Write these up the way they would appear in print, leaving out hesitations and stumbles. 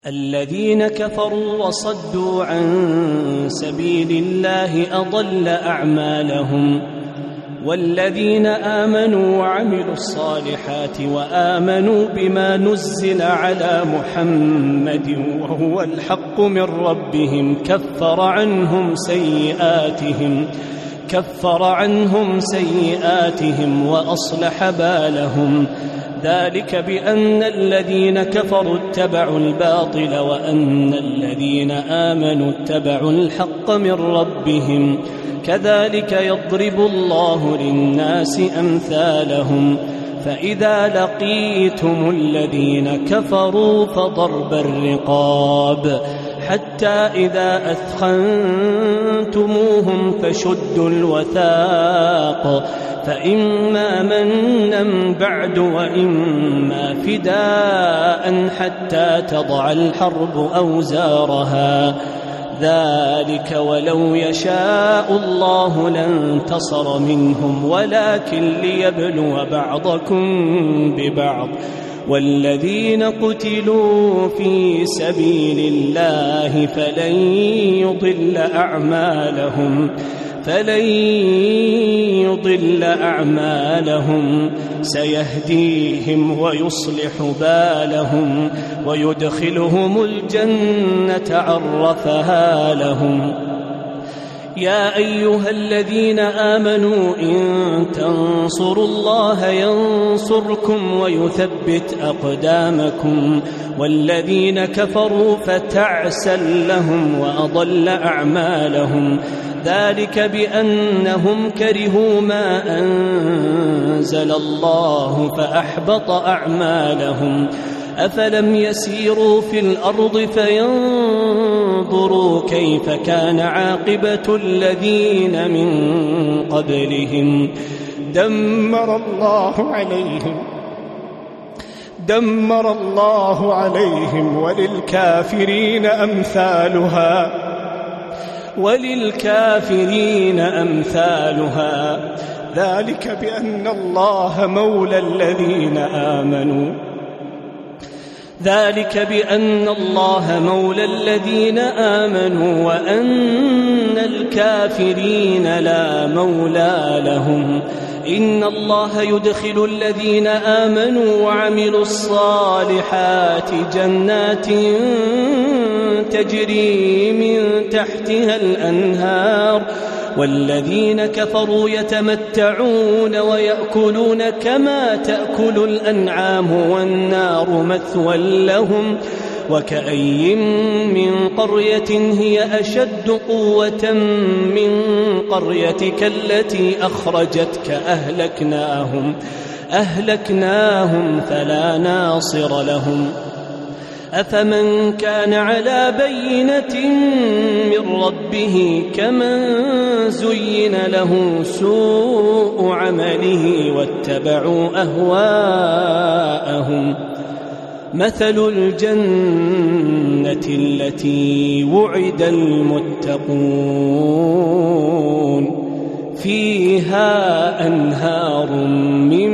الذين كفروا وصدوا عن سبيل الله أضل أعمالهم والذين آمنوا وعملوا الصالحات وآمنوا بما نزل على محمد وهو الحق من ربهم كفر عنهم سيئاتهم وأصلح بالهم ذلك بأن الذين كفروا اتبعوا الباطل وأن الذين آمنوا اتبعوا الحق من ربهم كذلك يضرب الله للناس أمثالهم فإذا لقيتم الذين كفروا فضرب الرقاب حتى إذا أثخنتموهم فشدوا الوثاق فإما منا بعد وإما فداء حتى تضع الحرب أوزارها ذلك ولو يشاء الله لانتصر منهم ولكن ليبلو بعضكم ببعض والذين قتلوا في سبيل الله فلن يضل أعمالهم سيهديهم ويصلح بالهم ويدخلهم الجنة عرفها لهم يا أيها الذين آمنوا إن تنصروا الله ينصركم ويثبت أقدامكم والذين كفروا فتعسا لهم وأضل أعمالهم ذلك بأنهم كرهوا ما أنزل الله فأحبط أعمالهم أفلم يسيروا في الأرض فينظروا كيف كان عاقبة الذين من قبلهم دمر الله عليهم وللكافرين أمثالها ذلك بأن الله مولى الذين آمنوا وأن الكافرين لا مولى لهم إن الله يدخل الذين آمنوا وعملوا الصالحات جنات تجري من تحتها الأنهار والذين كفروا يتمتعون ويأكلون كما تأكل الأنعام والنار مثوى لهم وكأي من قرية هي أشد قوة من قريتك التي أخرجتك أهلكناهم فلا ناصر لهم أفمن كان على بينة من ربه كمن زين له سوء عمله واتبعوا أهواءهم مثل الجنة التي وعد المتقون فيها أنهار من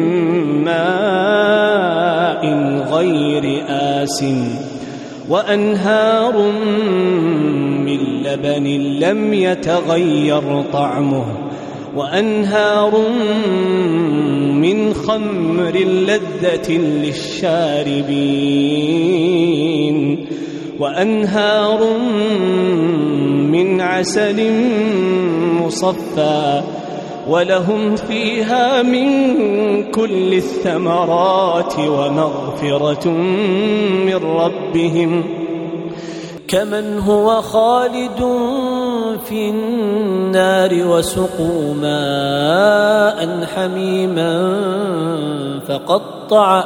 ماء غير آسٍ وأنهار من لبن لم يتغير طعمه وأنهار من خمر لذة للشاربين وأنهار من عسل مصفى ولهم فيها من كل الثمرات ومغفرة من ربهم كمن هو خالد في النار وسقوا ماء حميما فقطع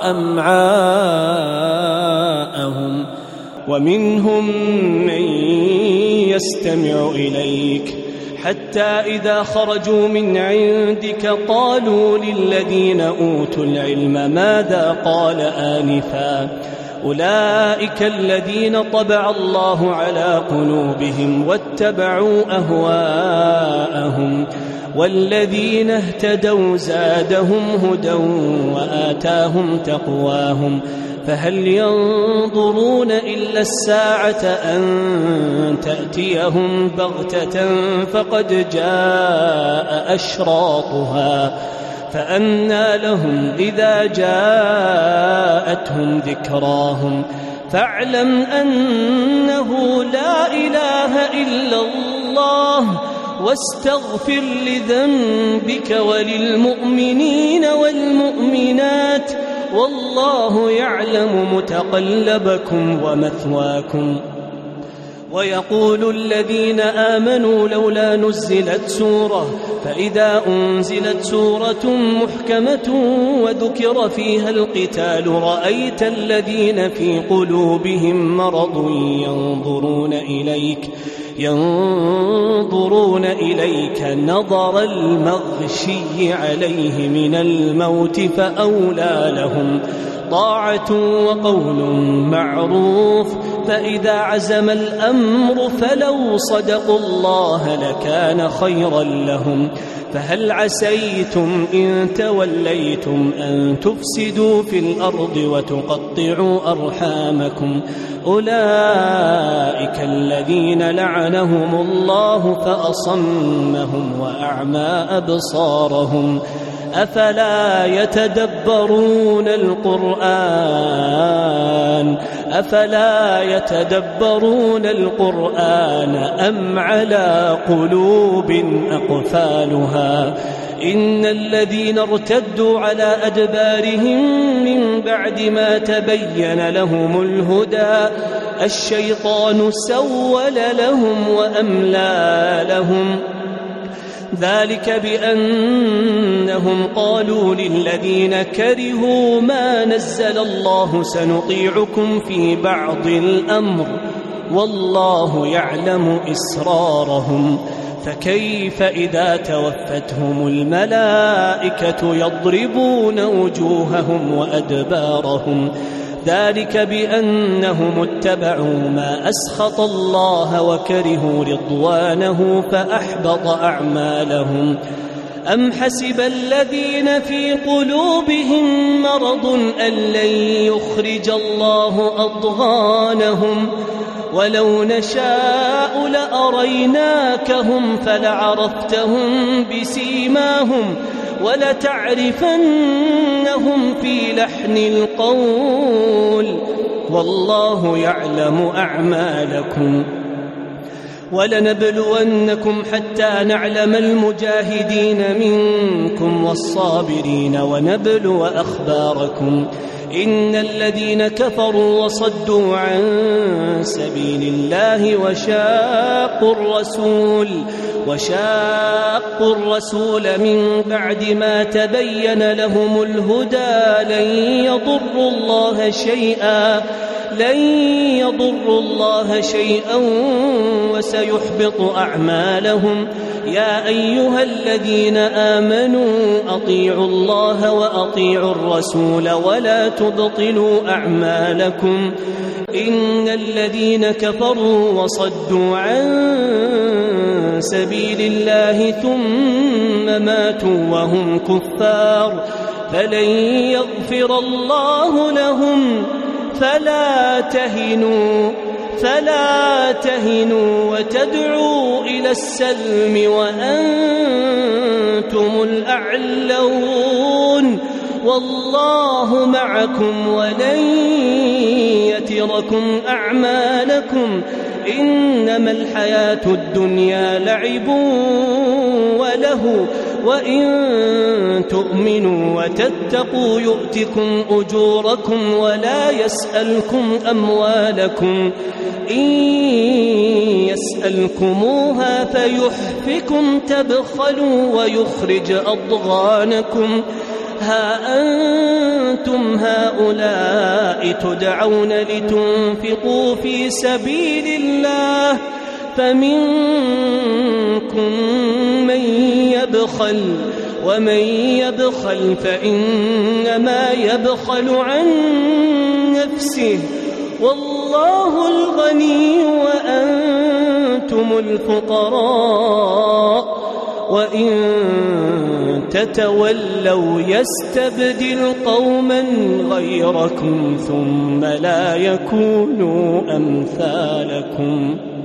أمعاءهم ومنهم من يستمع إليك حتى إذا خرجوا من عندك قالوا للذين أوتوا العلم ماذا قال آنفا أولئك الذين طبع الله على قلوبهم واتبعوا أهواءهم والذين اهتدوا زادهم هدى وآتاهم تقواهم فهل ينظرون إلا الساعة أن تأتيهم بغتة فقد جاء أشراطها فأنى لهم إذا جاءتهم ذكراهم فاعلم أنه لا إله إلا الله واستغفر لذنبك وللمؤمنين والمؤمنات والله يعلم متقلبكم ومثواكم. ويقول الذين آمنوا لولا نزلت سورة فإذا أنزلت سورة محكمة وذكر فيها القتال رأيت الذين في قلوبهم مرض ينظرون إليك نظر المغشي عليه من الموت فأولى لهم طاعة وقول معروف فإذا عزم الأمر فلو صدقوا الله لكان خيرا لهم فهل عسيتم إن توليتم أن تفسدوا في الأرض وتقطعوا أرحامكم أولئك الذين لعنهم الله فأصمهم وأعمى أبصارهم أفلا يتدبرون القرآن أم على قلوب أقفالها إن الذين ارتدوا على أدبارهم من بعد ما تبين لهم الهدى الشيطان سول لهم وأملى لهم ذلك بأنهم قالوا للذين كرهوا ما نزل الله سنطيعكم في بعض الأمر والله يعلم إسرارهم فكيف إذا توفتهم الملائكة يضربون وجوههم وأدبارهم ذلك بأنهم اتبعوا ما أسخط الله وكرهوا رضوانه فأحبط أعمالهم أم حسب الذين في قلوبهم مرض أن لن يخرج الله أضغانهم ولو نشاء لأريناكهم فلعرفتهم بسيماهم ولتعرفنهم في لحن القول والله يعلم أعمالكم ولنبلونكم حتى نعلم المجاهدين منكم والصابرين ونبلو أخباركم إن الذين كفروا وصدوا عن سبيل الله وشاقوا الرسول من بعد ما تبين لهم الهدى لن يضروا الله شيئا وسيحبط أعمالهم يا أيها الذين آمنوا أطيعوا الله وأطيعوا الرسول ولا تبطلوا أعمالكم إن الذين كفروا وصدوا عن سبيل الله ثم ماتوا وهم كفار فلن يغفر الله لهم فلا تهنوا وتدعوا إلى السلم وأنتم الأعلون والله معكم ولن يتركم أعمالكم إنما الحياة الدنيا لعب وله وإن تؤمنوا وتتقوا يؤتكم أجوركم ولا يسألكم أموالكم إن يسألكموها فيحفكم تبخلوا ويخرج أضغانكم ها أنتم هؤلاء تدعون لتنفقوا في سبيل الله فمنكم من يبخل ومن يبخل فإنما يبخل عن نفسه والله الغني وأنتم الفقراء وإن تتولوا يستبدل قوما غيركم ثم لا يكونوا أمثالكم.